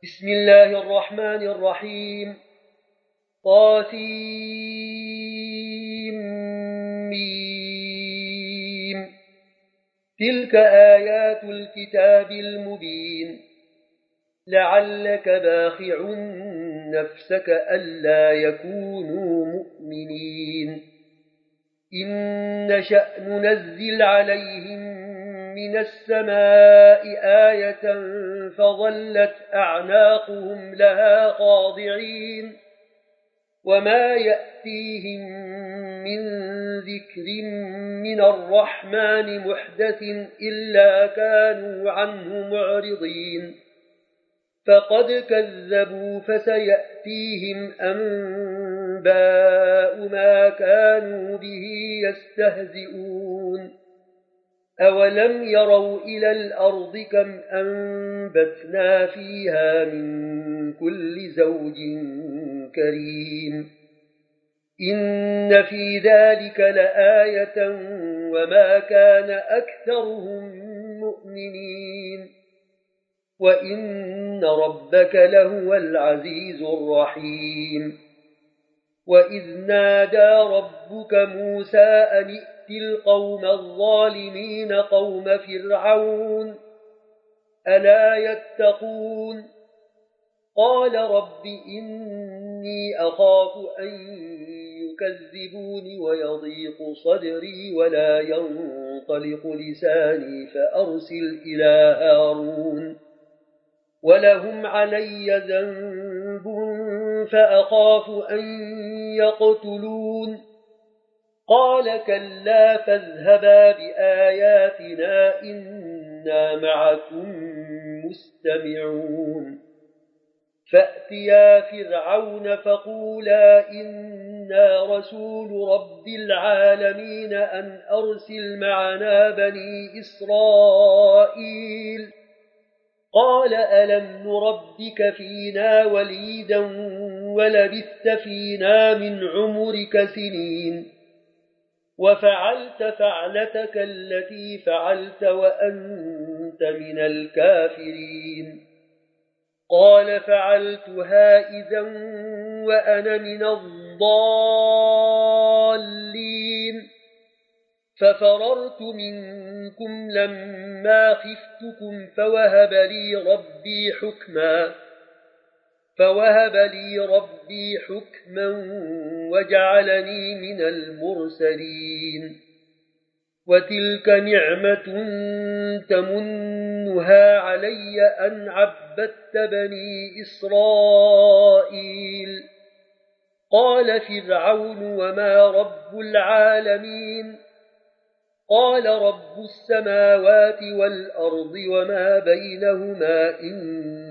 بسم الله الرحمن الرحيم طاسيم تلك آيات الكتاب المبين لعلك باخع نفسك ألا يكونوا مؤمنين إن نشأ ننزل عليهم من السماء آية فظلت أعناقهم لها خاضعين وما يأتيهم من ذكر من الرحمن محدث إلا كانوا عنه معرضين فقد كذبوا فسيأتيهم أنباء ما كانوا به يستهزئون أولم يروا إلى الأرض كم أنبتنا فيها من كل زوج كريم إن في ذلك لآية وما كان أكثرهم مؤمنين وإن ربك لهو العزيز الرحيم وإذ نادى ربك موسى أن ائت القوم الظالمين قوم فرعون ألا يتقون قال رب إني أخاف أن يكذبون ويضيق صدري ولا ينطلق لساني فأرسل إلى هارون ولهم علي ذنب فأخاف أن يقتلون قال كلا فاذهبا بآياتنا إنا معكم مستمعون فأتيا فرعون فقولا إنا رسول رب العالمين أن أرسل معنا بني إسرائيل قال ألم نربك فينا وليدا ولبثت فينا من عمرك سنين وفعلت فعلتك التي فعلت وأنت من الكافرين قال فعلتها إذا وأنا من الضالين ففررت منكم لما خفتكم فوهب لي ربي حكما وجعلني من المرسلين وتلك نعمة تمنها علي أن عبدت بني إسرائيل قال فرعون وما رب العالمين قال رب السماوات والأرض وما بينهما إن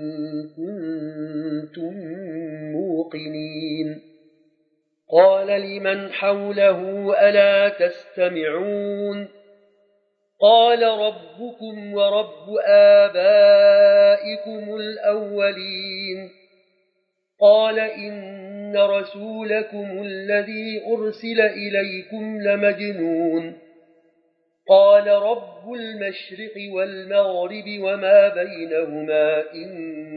كنتم موقنين قال لمن حوله ألا تستمعون قال ربكم ورب آبائكم الأولين قال إن رسولكم الذي أرسل إليكم لمجنون قال رب المشرق والمغرب وما بينهما إن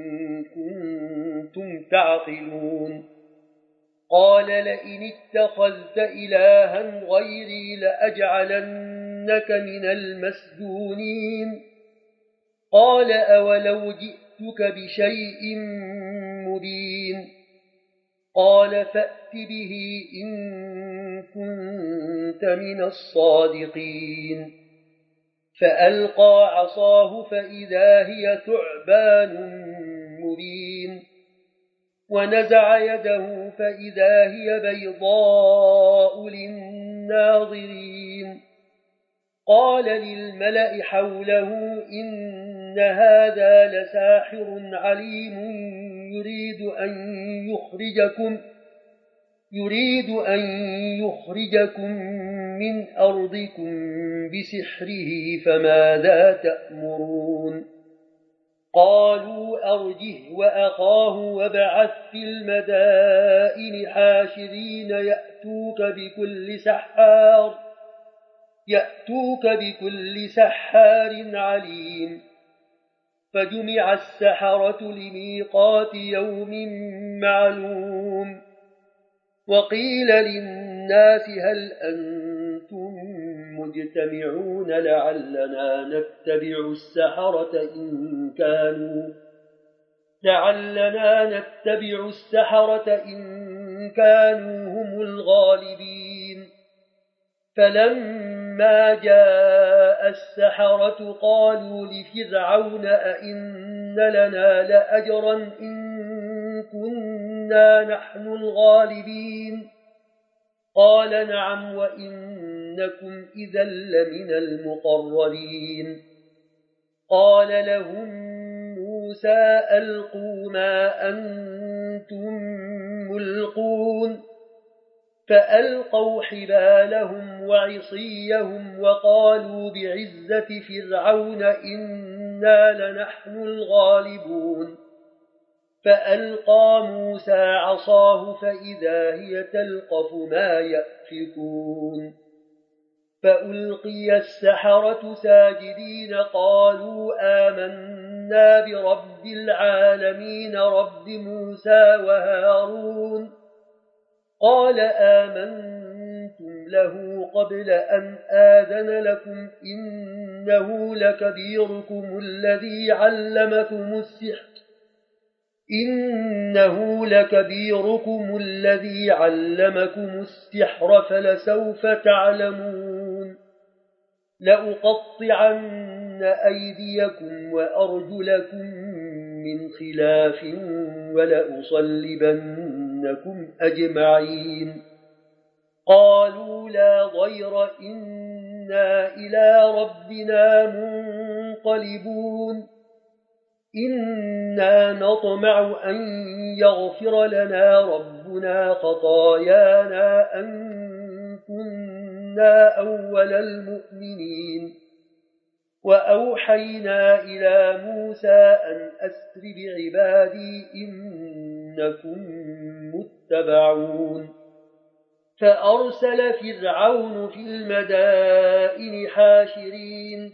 كنتم تعقلون قال لئن اتخذت إلها غيري لأجعلنك من المسجونين قال أولو جئتك بشيء مبين قال فأت به إن كنت من الصادقين فألقى عصاه فإذا هي ثعبان مبين ونزع يده فإذا هي بيضاء للناظرين قال للملأ حوله إن هذا لساحر عليم يريد أن يخرجكم من أرضكم بسحره فماذا تأمرون قالوا أرجه وأخاه وابعث في المدائن حاشرين يأتوك بكل سحار عليم فجمع السحرة لميقات يوم معلوم وقيل للناس هل أنتم مجتمعون لعلنا نتبع السحرة إن كانوا هم الغالبين فلما جاء السحرة قالوا لفرعون أئن لنا لأجرا إن كنا نحن الغالبين قال نعم وإنكم إذا لمن المقربين قال لهم موسى ألقوا ما أنتم ملقون فألقوا حبالهم وعصيهم وقالوا بعزة فرعون إنا لنحن الغالبون فألقى موسى عصاه فإذا هي تلقف ما يأفكون فألقي السحرة ساجدين قالوا آمنا برب العالمين رب موسى وهارون قال آمنتم له قبل أن آذن لكم إنه لكبيركم الذي علمكم السحر فلسوف تعلمون لأقطعن أيديكم وأرجلكم من خلاف ولأصلبنكم أجمعين قالوا لا ضير إنا إلى ربنا منقلبون إنا نطمع أن يغفر لنا ربنا خطايانا أن كنا أول المؤمنين وأوحينا إلى موسى أن أسر بعبادي إنكم متبعون فأرسل فرعون في المدائن حاشرين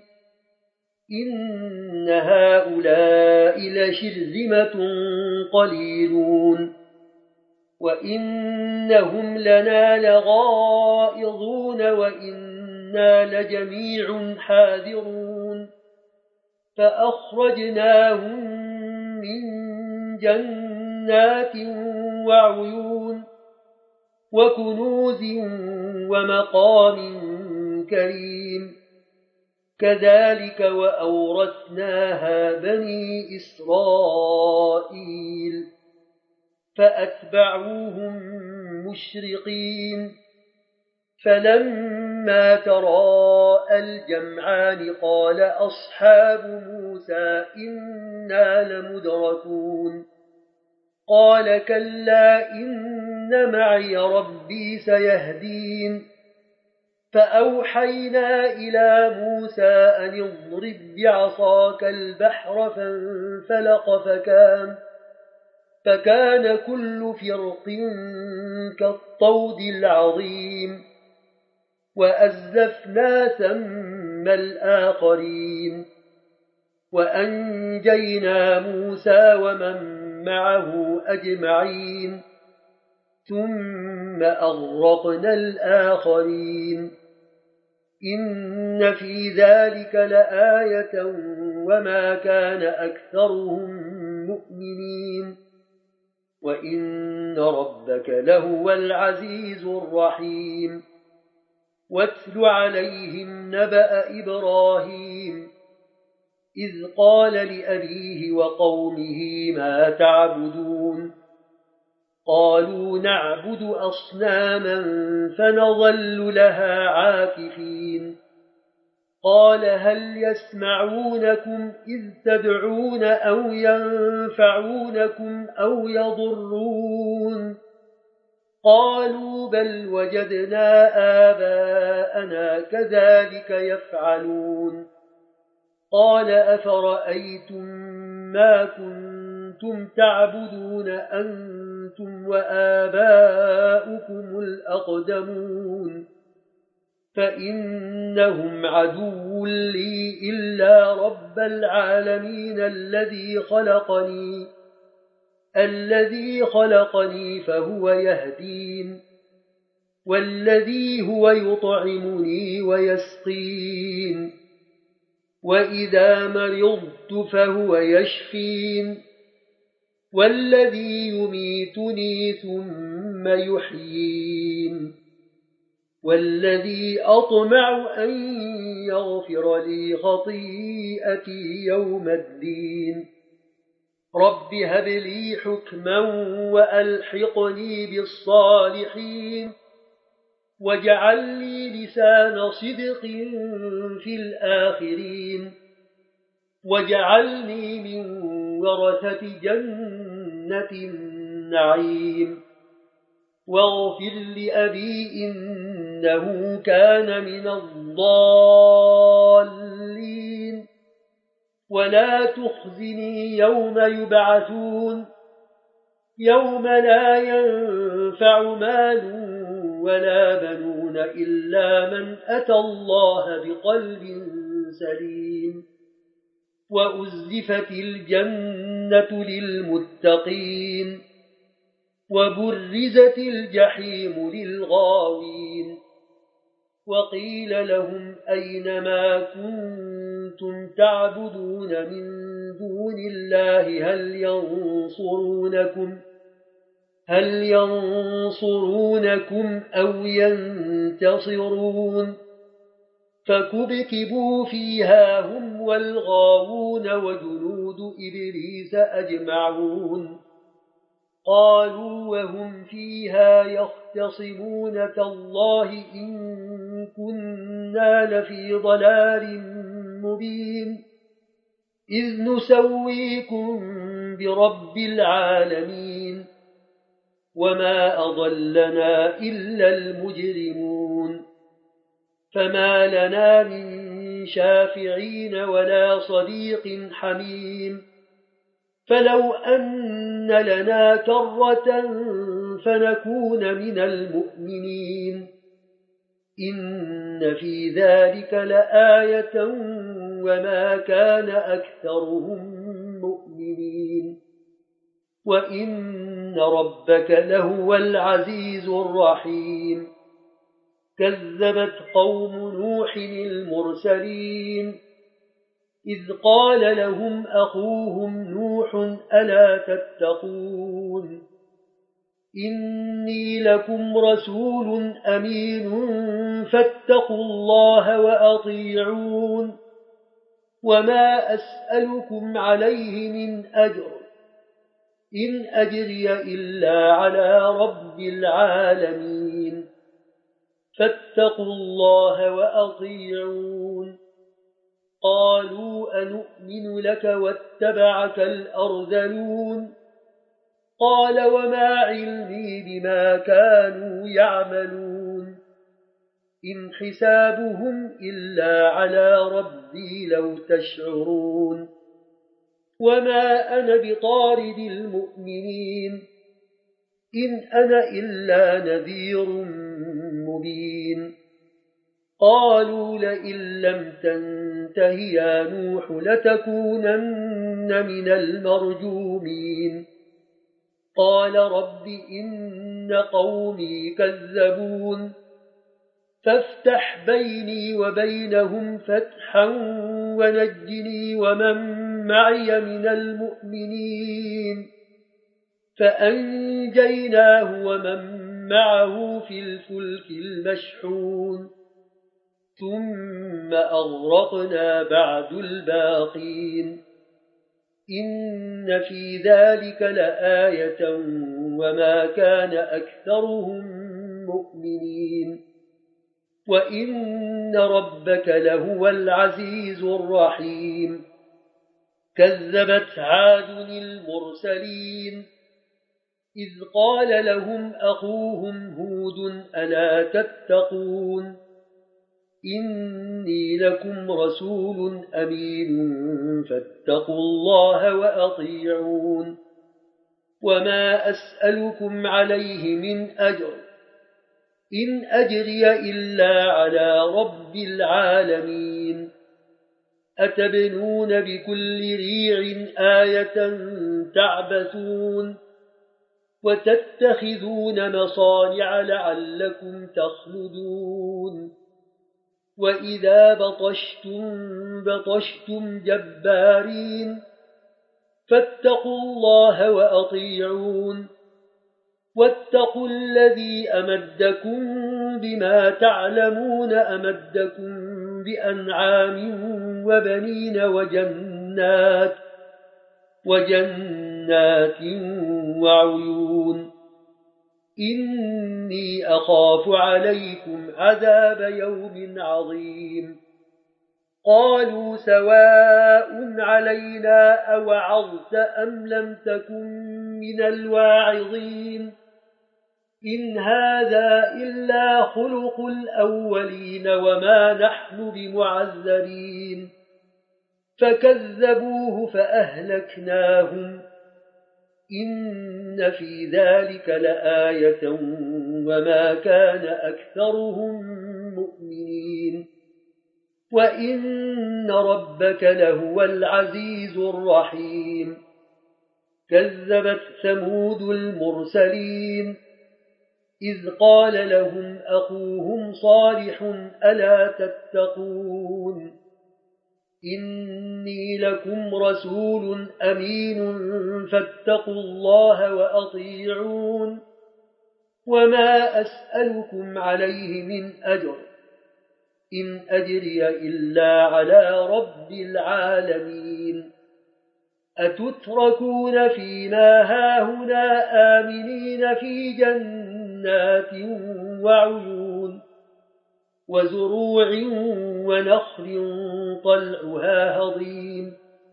إن هؤلاء لشرذمة قليلون وإنهم لنا لغائظون وإنا لجميع حاذرون فأخرجناهم من جنات وعيون وكنوز ومقام كريم كذلك وأورثناها بني إسرائيل فأتبعوهم مشرقين فلما تراءى الجمعان قال أصحاب موسى إنا لمدركون قال كلا إن معي ربي سيهدين فأوحينا إلى موسى أن اضرب بعصاك البحر فانفلق فكان كل فرق كالطود العظيم وأزلفنا ثم الآخرين وأنجينا موسى ومن معه أجمعين ثم أغرقنا الآخرين إن في ذلك لآية وما كان أكثرهم مؤمنين وإن ربك لهو العزيز الرحيم واتل عليهم نبأ إبراهيم إذ قال لأبيه وقومه ما تعبدون قالوا نعبد أصناما فنظل لها عاكفين قال هل يسمعونكم إذ تدعون أو ينفعونكم أو يضرون قالوا بل وجدنا آباءنا كذلك يفعلون قال أفرأيتم ما كنتم تعبدون أنتم وآباؤكم الأقدمون فإنهم عدو لي إلا رب العالمين الذي خلقني فهو يهدين والذي هو يطعمني ويسقين وإذا مرضت فهو يشفين والذي يميتني ثم يحيين والذي أطمع أن يغفر لي خطيئتي يوم الدين رب هب لي حكما وألحقني بالصالحين واجعل لي لسان صدق في الآخرين واجعلني من ورثة جنة النعيم واغفر لأبي إنه كان من الضالين ولا تخزني يوم يبعثون يوم لا ينفع مال ولا بنون إلا من أتى الله بقلب سليم وأزلفت الجنة للمتقين وبرزت الجحيم للغاوين وقيل لهم أين ما كنتم تعبدون من دون الله هل ينصرونكم أو ينتصرون فكبكبوا فيها هم والغاوون وجنود إبليس أجمعون قالوا وهم فيها يختصمون تالله إن كنا لفي ضلال مبين إذ نسويكم برب العالمين وما أضلنا إلا المجرمون فما لنا من شافعين ولا صديق حميم فلو أن لنا كرة فنكون من المؤمنين إن في ذلك لآية وما كان أكثرهم مؤمنين وإن ربك لهو العزيز الرحيم كذبت قوم نوح المرسلين إذ قال لهم أخوهم نوح ألا تتقون إني لكم رسول أمين فاتقوا الله وأطيعون وما أسألكم عليه من أجر إن أجري إلا على رب العالمين فاتقوا الله وأطيعون قالوا أنؤمن لك واتبعك الأرذلون قال وما علمي بما كانوا يعملون إن حسابهم إلا على ربي لو تشعرون وما أنا بطارد المؤمنين إن أنا إلا نذير مبين قالوا لئن لم تنته يا نوح لتكونن من المرجومين قال رب إن قومي كذبون فافتح بيني وبينهم فتحا ونجني ومن معي من المؤمنين فأنجيناه ومن معه في الفلك المشحون ثم أغرقنا بعد الباقين إن في ذلك لآية وما كان أكثرهم مؤمنين وإن ربك لهو العزيز الرحيم كذبت عاد المرسلين إذ قال لهم أخوهم هود ألا تتقون إني لكم رسول أمين فاتقوا الله وأطيعون وما أسألكم عليه من أجر إن أجري إلا على رب العالمين أتبنون بكل ريع آية تعبثون وتتخذون مصانع لعلكم تخلدون وإذا بطشتم جبارين فاتقوا الله وأطيعون واتقوا الذي أمدكم بما تعلمون أمدكم بأنعام وبنين وجنات وعيون إني أخاف عليكم عذاب يوم عظيم قالوا سواء علينا أوعظت أم لم تكن من الواعظين إن هذا إلا خلق الأولين وما نحن بمعذبين فكذبوه فأهلكناهم إن في ذلك لآية وما كان أكثرهم مؤمنين وإن ربك لهو العزيز الرحيم كذبت ثمود المرسلين إذ قال لهم أخوهم صالح ألا تتقون إني لكم رسول أمين فاتقوا الله وأطيعون وما أسألكم عليه من أجر إن أجري إلا على رب العالمين أتتركون فيما هاهنا آمنين في جنات وعيون وزروع ونخل طلعها هضيم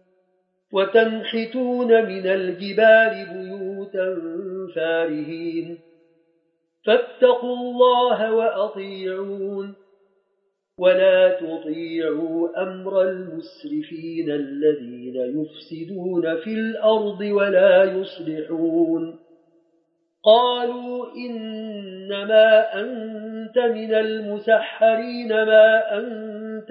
وتنحتون من الجبال بيوتا فارهين فاتقوا الله وأطيعون ولا تطيعوا أمر المسرفين الذين يفسدون في الأرض ولا يصلحون قالوا إنما أنت من المسحرين ما أنت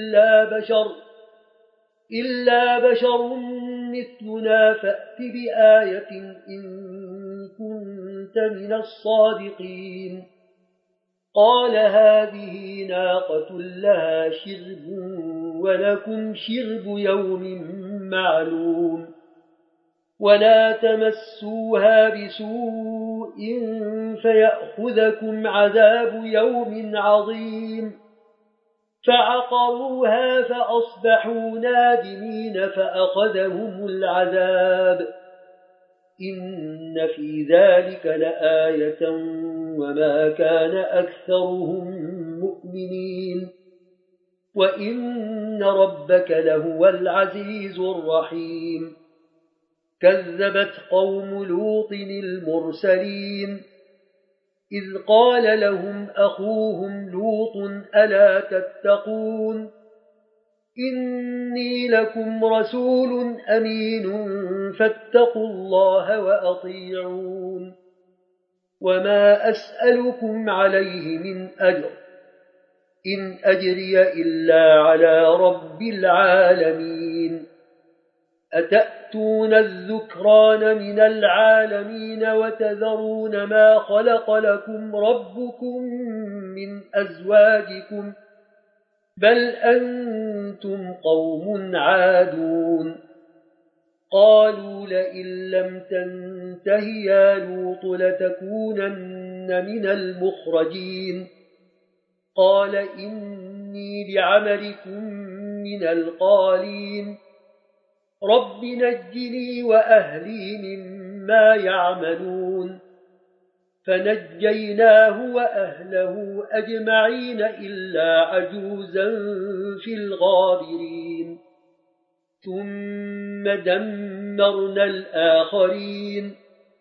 إلا بشر مثلنا فأت بآية إن كنت من الصادقين قال هذه ناقة لها شرب ولكم شرب يوم معلوم ولا تمسوها بسوء فيأخذكم عذاب يوم عظيم فعقروها فأصبحوا نادمين فأخذهم العذاب إن في ذلك لآية وما كان أكثرهم مؤمنين وإن ربك لهو العزيز الرحيم كذبت قوم لوط المرسلين إذ قال لهم أخوهم لوط ألا تتقون إني لكم رسول أمين فاتقوا الله وأطيعون وما أسألكم عليه من أجر إن أجري إلا على رب العالمين أتأتون الذكران من العالمين وتذرون ما خلق لكم ربكم من أزواجكم بل أنتم قوم عادون قالوا لئن لم تنته يا لوط لتكونن من المخرجين قال إني لعملكم من القالين رب نجني وأهلي مما يعملون فنجيناه وأهله أجمعين إلا عجوزا في الغابرين ثم دمرنا الآخرين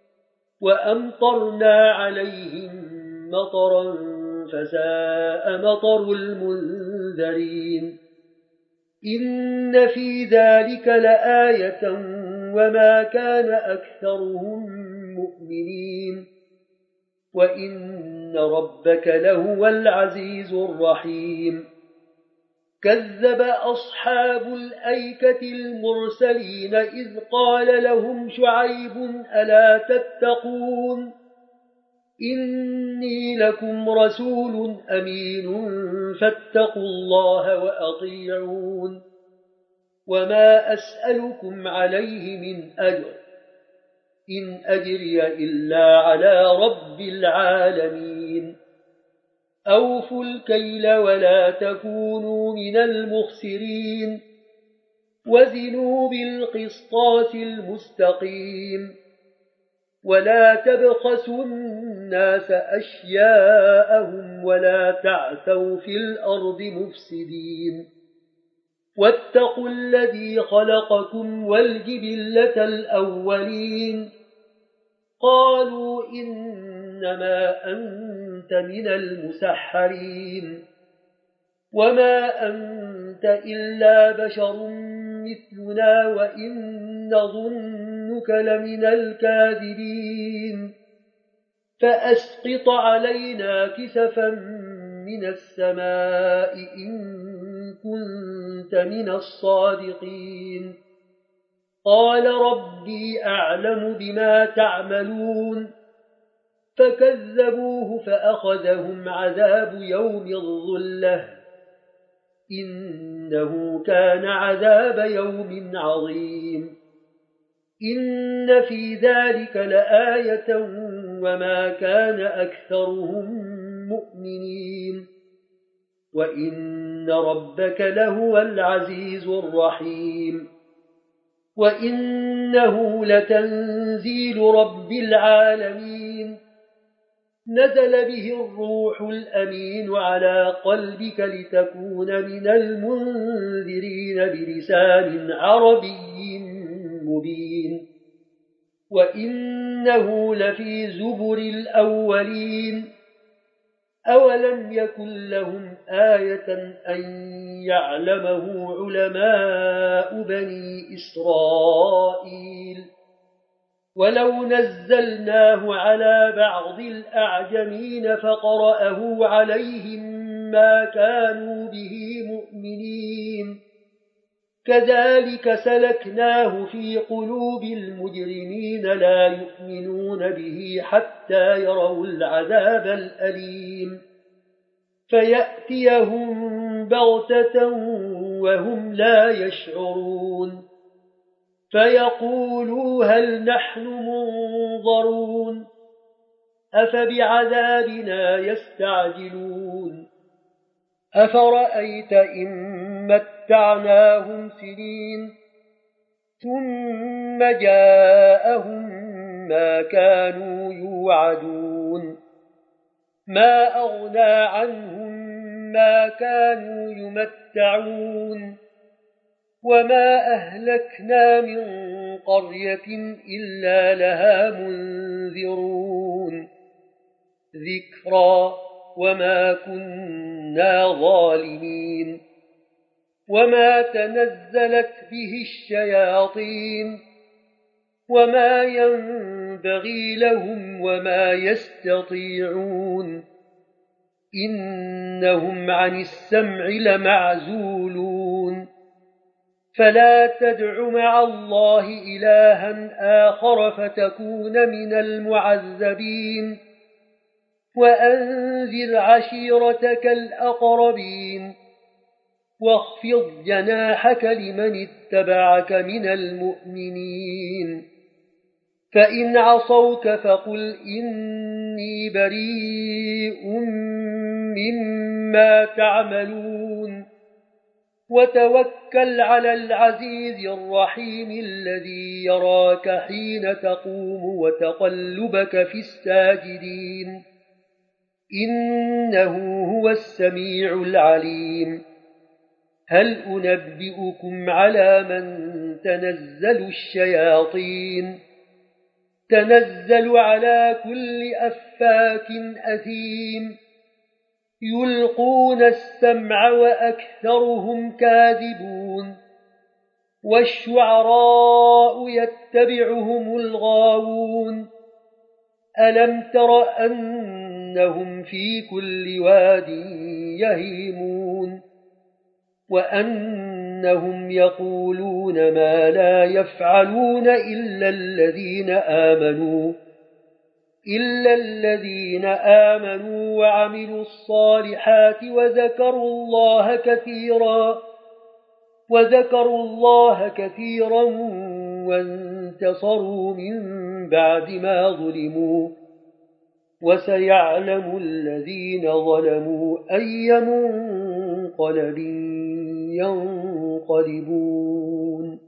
وأمطرنا عليهم مطرا فساء مطر المنذرين إن في ذلك لآية وما كان أكثرهم مؤمنين وإن ربك لهو العزيز الرحيم كذب أصحاب الأيكة المرسلين إذ قال لهم شعيب ألا تتقون إني لكم رسول أمين فاتقوا الله وأطيعون وما أسألكم عليه من أجر إن أجري إلا على رب العالمين أوفوا الكيل ولا تكونوا من المخسرين وزنوا بالقسطاس المستقيم ولا تبخسوا الناس أشياءهم ولا تعثوا في الأرض مفسدين واتقوا الذي خلقكم والجبلة الأولين قالوا إنما أنت من المسحرين وما أنت إلا بشر مثلنا وإن نظنك لمن الكاذبين فأسقط علينا كسفا من السماء إن كنت من الصادقين قال ربي أعلم بما تعملون فكذبوه فأخذهم عذاب يوم الظلة إنه كان عذاب يوم عظيم إن في ذلك لآية وما كان أكثرهم مؤمنين وإن ربك لهو العزيز الرحيم وإنه لتنزيل رب العالمين نزل به الروح الأمين على قلبك لتكون من المنذرين بلسان عربي مبين وإنه لفي زبر الأولين أولم يكن لهم آية أن يعلمه علماء بني إسرائيل ولو نزلناه على بعض الأعجمين فقرأه عليهم ما كانوا به مؤمنين كذلك سلكناه في قلوب المجرمين لا يؤمنون به حتى يروا العذاب الأليم فيأتيهم بغتة وهم لا يشعرون فيقولوا هل نحن منظرون أفبعذابنا يستعجلون أفرأيت إن متعناهم سنين ثم جاءهم ما كانوا يوعدون ما أغنى عنهم ما كانوا يمتعون وما أهلكنا من قرية إلا لها منذرون ذكرى وما كنا ظالمين وما تنزلت به الشياطين وما ينبغي لهم وما يستطيعون إنهم عن السمع لمعزولون فلا تدع مع الله إلها آخر فتكون من المعذبين وأنذر عشيرتك الأقربين واخفض جناحك لمن اتبعك من المؤمنين فإن عصوك فقل إني بريء مما تعملون وتوكل على العزيز الرحيم الذي يراك حين تقوم وتقلبك في الساجدين إنه هو السميع العليم هل أنبئكم على من تنزل الشياطين تنزل على كل أفاك أثيم يلقون السمع وأكثرهم كاذبون والشعراء يتبعهم الغاوون ألم تر أنهم في كل واد يهيمون وأنهم يقولون ما لا يفعلون إلا الذين آمنوا وعملوا الصالحات وذكروا الله كثيرا وانتصروا من بعد ما ظلموا وسيعلم الذين ظلموا أي منقلب ينقلبون